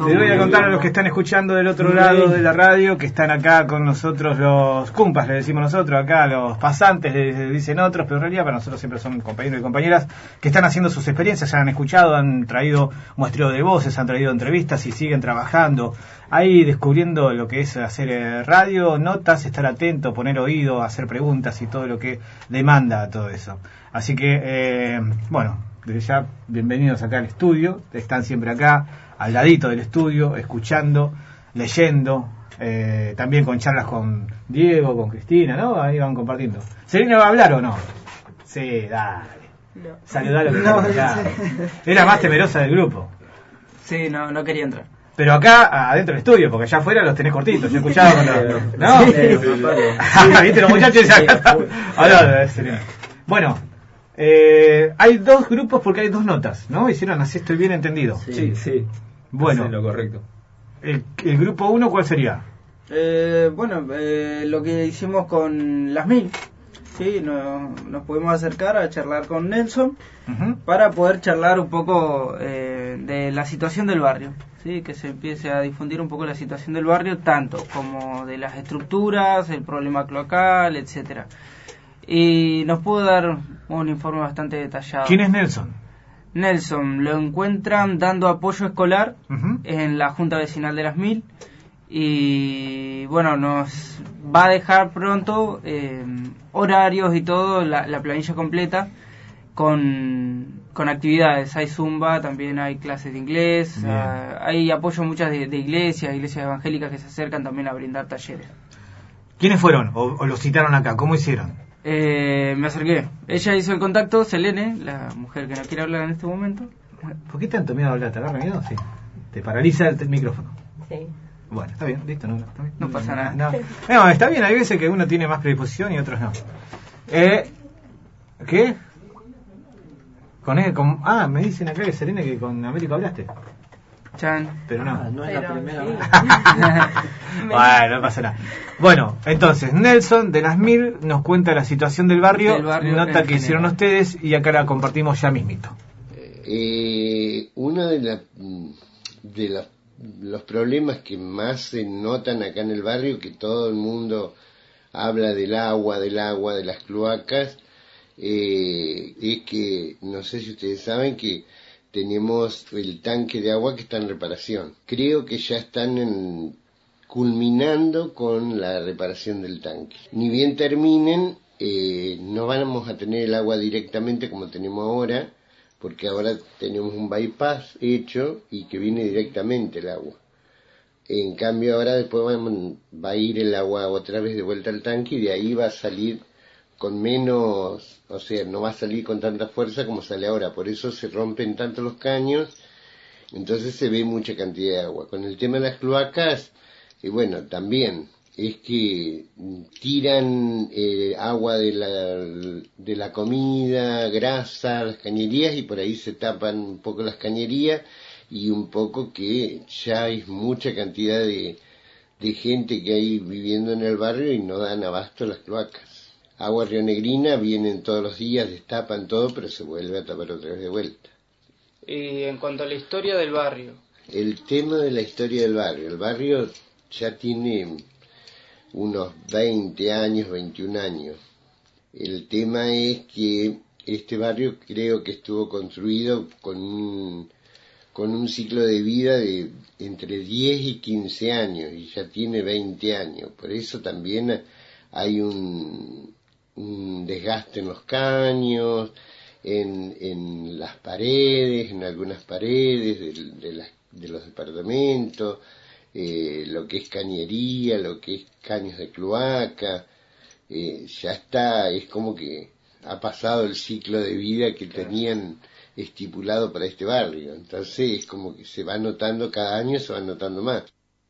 Les voy a contar a los que están escuchando del otro lado de la radio, que están acá con nosotros los cumpas, le decimos nosotros, acá los pasantes, le dicen otros, pero en realidad para nosotros siempre son compañeros y compañeras que están haciendo sus experiencias, ya han escuchado, han traído muestreo de voces, han traído entrevistas y siguen trabajando ahí descubriendo lo que es hacer radio, notas, estar atento, poner oído, hacer preguntas y todo lo que demanda todo eso. Así que, bueno, desde ya, bienvenidos acá al estudio, están siempre acá, al ladito del estudio, escuchando, leyendo, también con charlas con Diego, con Cristina, ¿no? Ahí van compartiendo. ¿Serena va a hablar o no? Sí, dale. No. Saludalo. No, era más temerosa del grupo. Sí, no quería entrar. Pero acá, adentro del estudio, porque allá afuera los tenés cortitos, yo he escuchado cuando... ¿No? ¿Viste? Los muchachos dicen acá. Bueno, hay dos grupos porque hay dos notas, ¿no? Hicieron así, estoy bien entendido. Sí. Bueno, lo correcto. El grupo 1, ¿cuál sería? Lo que hicimos con las mil, sí, nos pudimos acercar a charlar con Nelson para poder charlar un poco de la situación del barrio, sí, que se empiece a difundir un poco la situación del barrio, tanto como de las estructuras, el problema cloacal, etcétera. Y nos pudo dar un informe bastante detallado. ¿Quién es Nelson? Nelson lo encuentran dando apoyo escolar en la Junta Vecinal de las Mil y bueno, nos va a dejar pronto horarios y todo, la planilla completa con actividades. Hay zumba, también hay clases de inglés, hay apoyo muchas de iglesias evangélicas que se acercan también a brindar talleres. ¿Quiénes fueron o los citaron acá? ¿Cómo hicieron? Me acerqué. Ella hizo el contacto, Selene, la mujer que no quiere hablar en este momento. ¿Por qué tanto miedo a hablar? ¿Te agarra miedo? Sí. ¿Te paraliza el micrófono? Sí. Bueno, está bien, listo. No pasa nada. No, está bien, hay veces que uno tiene más predisposición y otros no. ¿Qué? Me dicen acá que Selene que con Américo hablaste. Chan. Pero no. No es la primera vez. Bueno, no pasa nada. Bueno, entonces, Nelson de las Mil nos cuenta la situación del barrio nota que hicieron ustedes y acá la compartimos ya mismito. Uno de los problemas que más se notan acá en el barrio, que todo el mundo habla del agua, de las cloacas, es que, no sé si ustedes saben que tenemos el tanque de agua que está en reparación. Creo que ya están culminando con la reparación del tanque. Ni bien terminen, no vamos a tener el agua directamente como tenemos ahora, porque ahora tenemos un bypass hecho y que viene directamente el agua. En cambio ahora después va a ir el agua otra vez de vuelta al tanque y de ahí va a salir con menos, o sea, no va a salir con tanta fuerza como sale ahora, por eso se rompen tanto los caños, entonces se ve mucha cantidad de agua. Con el tema de las cloacas, bueno, también es que tiran agua de la comida, grasa, las cañerías, y por ahí se tapan un poco las cañerías, y un poco que ya hay mucha cantidad de gente que hay viviendo en el barrio y no dan abasto las cloacas. Agua rionegrina, vienen todos los días, destapan todo, pero se vuelve a tapar otra vez de vuelta. Y en cuanto a la historia del barrio. El tema de la historia del barrio. El barrio ya tiene unos 20 años, 21 años. El tema es que este barrio creo que estuvo construido con un ciclo de vida de entre 10 y 15 años, y ya tiene 20 años. Por eso también hay un desgaste en los caños, en las paredes, en algunas paredes de los departamentos, lo que es cañería, lo que es caños de cloaca, ya está, es como que ha pasado el ciclo de vida que tenían estipulado para este barrio. Entonces es como que se va notando cada año, se va notando más.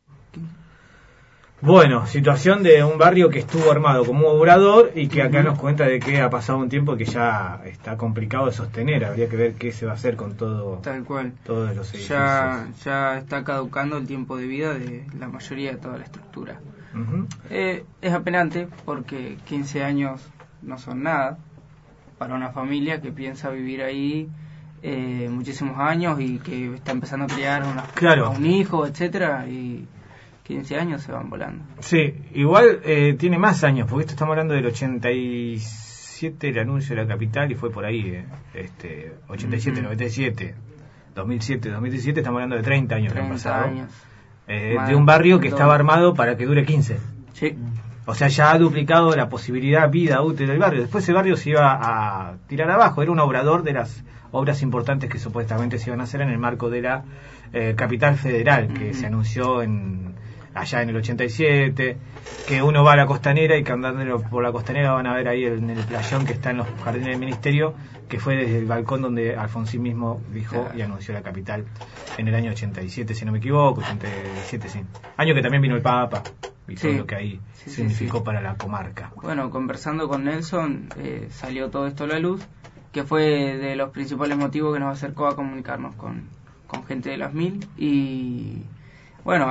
Bueno, situación de un barrio que estuvo armado como obrador y que acá nos cuenta de que ha pasado un tiempo que ya está complicado de sostener. Habría que ver qué se va a hacer con todo. Tal cual. Todos los edificios. Ya está caducando el tiempo de vida de la mayoría de toda la estructura. Es apenante porque 15 años no son nada para una familia que piensa vivir ahí muchísimos años y que está empezando a criar claro, un hijo, etcétera, y 15 años se van volando. Sí, igual tiene más años, porque esto estamos hablando del 87, el anuncio de la capital, y fue por ahí, 87, 97, 2007, 2017, estamos hablando de 30 años que han pasado. Años. De un barrio que estaba armado para que dure 15. Sí. O sea, ya ha duplicado la posibilidad vida útil del barrio. Después ese barrio se iba a tirar abajo, era un obrador de las obras importantes que supuestamente se iban a hacer en el marco de la capital federal, que se anunció allá en el 87, que uno va a la costanera y que andando por la costanera van a ver ahí en el playón que está en los jardines del ministerio, que fue desde el balcón donde Alfonsín mismo dijo y anunció la capital en el año 87, si no me equivoco, 87, sí. Año que también vino el Papa y todo lo que ahí significó para la comarca. Bueno, conversando con Nelson, salió todo esto a la luz, que fue de los principales motivos que nos acercó a comunicarnos con gente de las 1000. Y bueno,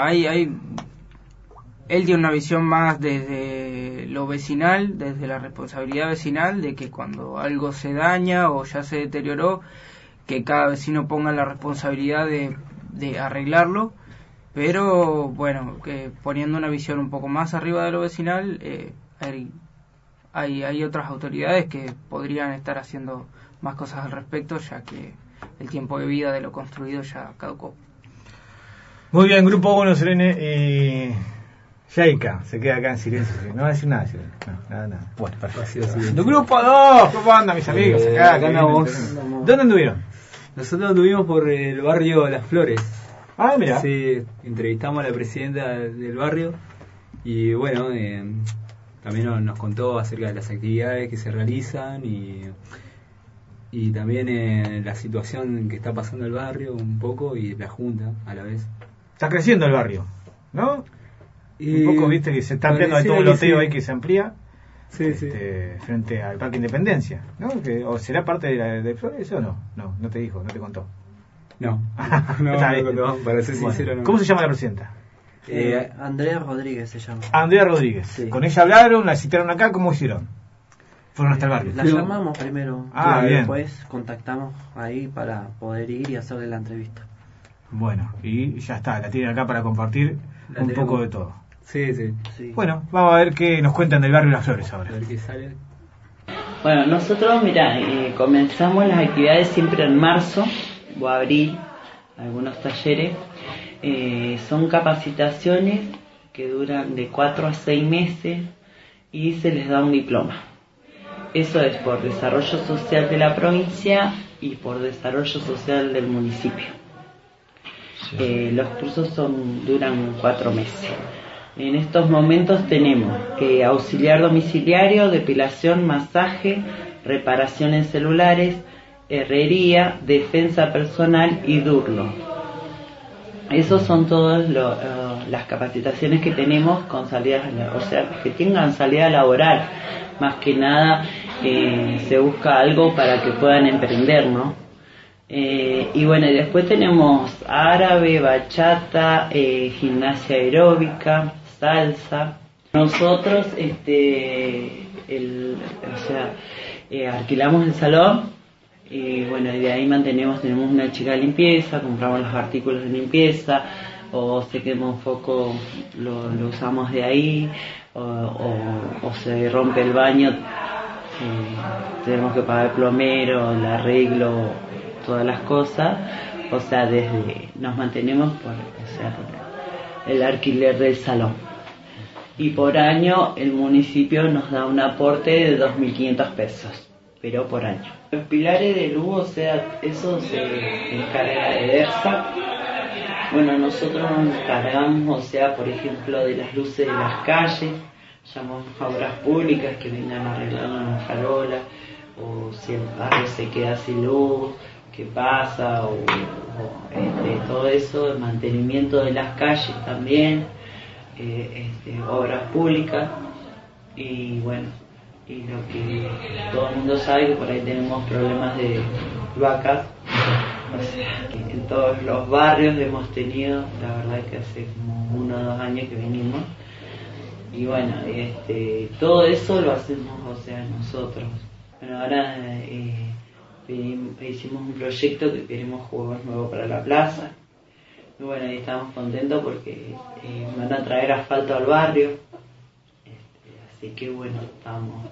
él tiene una visión más desde lo vecinal, desde la responsabilidad vecinal, de que cuando algo se daña o ya se deterioró, que cada vecino ponga la responsabilidad de arreglarlo, pero bueno, que poniendo una visión un poco más arriba de lo vecinal, hay otras autoridades que podrían estar haciendo más cosas al respecto, ya que el tiempo de vida de lo construido ya caducó. Muy bien, Grupo Bueno Serene y Sheika se queda acá en silencio, no va a decir nada, nada. Bueno, perfecto. Grupo 2, ¿cómo andan mis amigos? Acá andamos. ¿Dónde anduvieron? Nosotros anduvimos por el barrio Las Flores. Ah, mira. Sí, entrevistamos a la presidenta del barrio y bueno, también nos contó acerca de las actividades que se realizan y también la situación que está pasando el barrio un poco y la junta a la vez. Está creciendo el barrio, ¿no? Un poco, viste, que se está ampliando todo el loteo ahí que se amplía frente al Parque Independencia, ¿no? ¿O será parte de Flores o no? No te dijo, no te contó. No, para ser sincero, no. ¿Cómo se llama la presidenta? Andrea Rodríguez se llama. Andrea Rodríguez. Sí. Con ella hablaron, la citaron acá, ¿cómo hicieron? Fueron hasta el barrio. La llamamos primero, bien. Después contactamos ahí para poder ir y hacerle la entrevista. Bueno, y ya está, la tienen acá para compartir un poco de todo. Sí. Bueno, vamos a ver qué nos cuentan del barrio Las Flores ahora. A ver qué sale. Bueno, nosotros, comenzamos las actividades siempre en marzo o abril, algunos talleres. Son capacitaciones que duran de 4 a 6 meses y se les da un diploma. Eso es por desarrollo social de la provincia y por desarrollo social del municipio. Los cursos duran 4 meses. En estos momentos tenemos auxiliar domiciliario, depilación, masaje, reparación en celulares, herrería, defensa personal y durlo. Esos son todas las capacitaciones que tenemos con salida, o sea, que tengan salida laboral. Más que nada se busca algo para que puedan emprender, ¿no? Y bueno, y después tenemos árabe, bachata, gimnasia aeróbica, salsa. Nosotros alquilamos el salón y bueno, y de ahí tenemos una chica de limpieza, compramos los artículos de limpieza, o se quema un foco, lo usamos de ahí, o se rompe el baño, tenemos que pagar el plomero, el arreglo, todas las cosas. O sea, nos mantenemos por el alquiler del salón. Y por año el municipio nos da un aporte de 2.500 pesos, pero por año. Los pilares de luz, o sea, eso se encarga de DERSA. Bueno, nosotros nos encargamos, o sea, por ejemplo, de las luces de las calles, llamamos a obras públicas que vengan arreglando una farola, o si el barrio se queda sin luz, qué pasa, o todo eso, el mantenimiento de las calles también, obras públicas, y bueno, y lo que todo el mundo sabe, que por ahí tenemos problemas de vacas, o sea, que en todos los barrios hemos tenido, la verdad que hace como 1 o 2 años que venimos, y bueno, todo eso lo hacemos, o sea, nosotros. Bueno, ahora hicimos un proyecto que queremos juegos nuevos para la plaza. Y bueno, y estamos contentos porque van a traer asfalto al barrio. Así que bueno, estamos,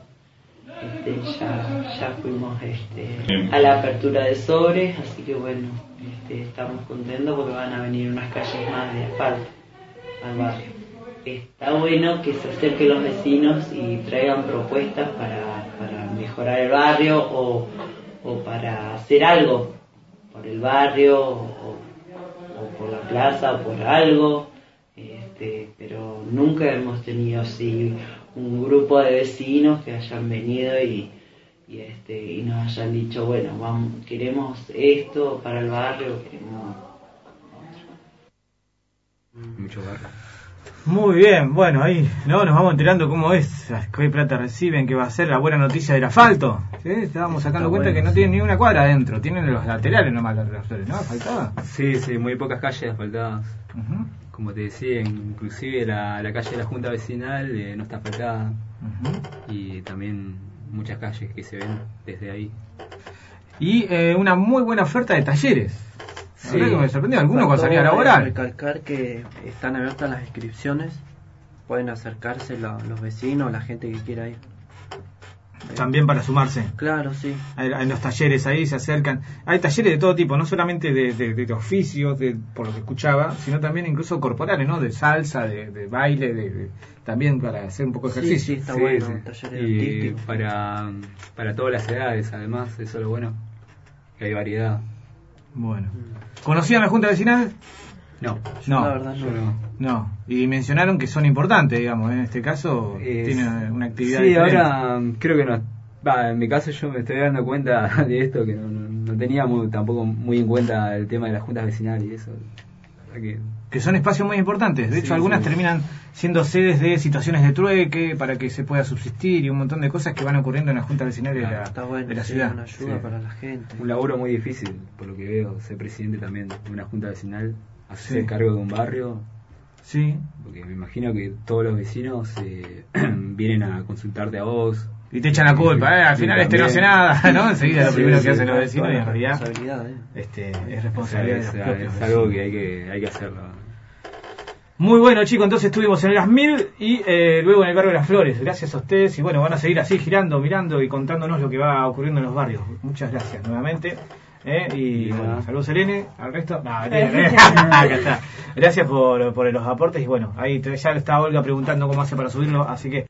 ya fuimos a la apertura de sobres, así que bueno, estamos contentos porque van a venir unas calles más de asfalto al barrio. Está bueno que se acerquen los vecinos y traigan propuestas para mejorar el barrio o para hacer algo por el barrio o por la plaza o por algo, pero nunca hemos tenido así un grupo de vecinos que hayan venido y nos hayan dicho, bueno, queremos esto para el barrio, queremos mucho barrio. Muy bien, bueno, ahí nos vamos enterando cómo es, qué plata reciben, qué va a ser la buena noticia del asfalto. ¿Sí? Estábamos sacando cuenta que no tienen ni una cuadra adentro, tienen los laterales nomás las flores, ¿no? ¿Faltaba? Sí, muy pocas calles asfaltadas. Uh-huh. Como te decía, inclusive la calle de la Junta Vecinal no está asfaltada. Uh-huh. Y también muchas calles que se ven desde ahí. Y una muy buena oferta de talleres. Sí, que me sorprendió, algunos con salida laboral. Recalcar que están abiertas las inscripciones, pueden acercarse los vecinos, la gente que quiera ir. También para sumarse. Claro, sí. En los talleres ahí se acercan. Hay talleres de todo tipo, no solamente de oficios, por lo que escuchaba, sino también incluso corporales, ¿no? De salsa, de baile, también para hacer un poco de ejercicio. Sí, está bueno, talleres artísticos. Para todas las edades, además, eso es lo bueno, que hay variedad. Bueno. ¿Conocían la Junta Vecinal? No. La verdad no. Y mencionaron que son importantes, digamos, en este caso tienen una actividad sí, diferente. Ahora creo que no. En mi caso yo me estoy dando cuenta de esto, que no tenía tampoco muy en cuenta el tema de las juntas vecinales y eso. Que son espacios muy importantes. De hecho, algunas terminan siendo sedes de situaciones de trueque para que se pueda subsistir y un montón de cosas que van ocurriendo en la junta vecinal de la ciudad. Una ayuda para la gente. Un laburo muy difícil, por lo que veo, ser presidente también de una junta vecinal, hacerse cargo de un barrio. Sí. Porque me imagino que todos los vecinos vienen a consultarte a vos. Y te echan la culpa, al final no hace nada, ¿no? Enseguida lo primero que hacen los vecinos y en realidad es responsabilidad de los propios. Es algo que hay que hacerlo. Muy bueno, chicos, entonces estuvimos en Las Mil y luego en el barrio de Las Flores. Gracias a ustedes y bueno, van a seguir así girando, mirando y contándonos lo que va ocurriendo en los barrios. Muchas gracias nuevamente. Y bueno, saludos Selene, al resto. Acá está. Gracias por los aportes y bueno, ahí ya está Olga preguntando cómo hace para subirlo, así que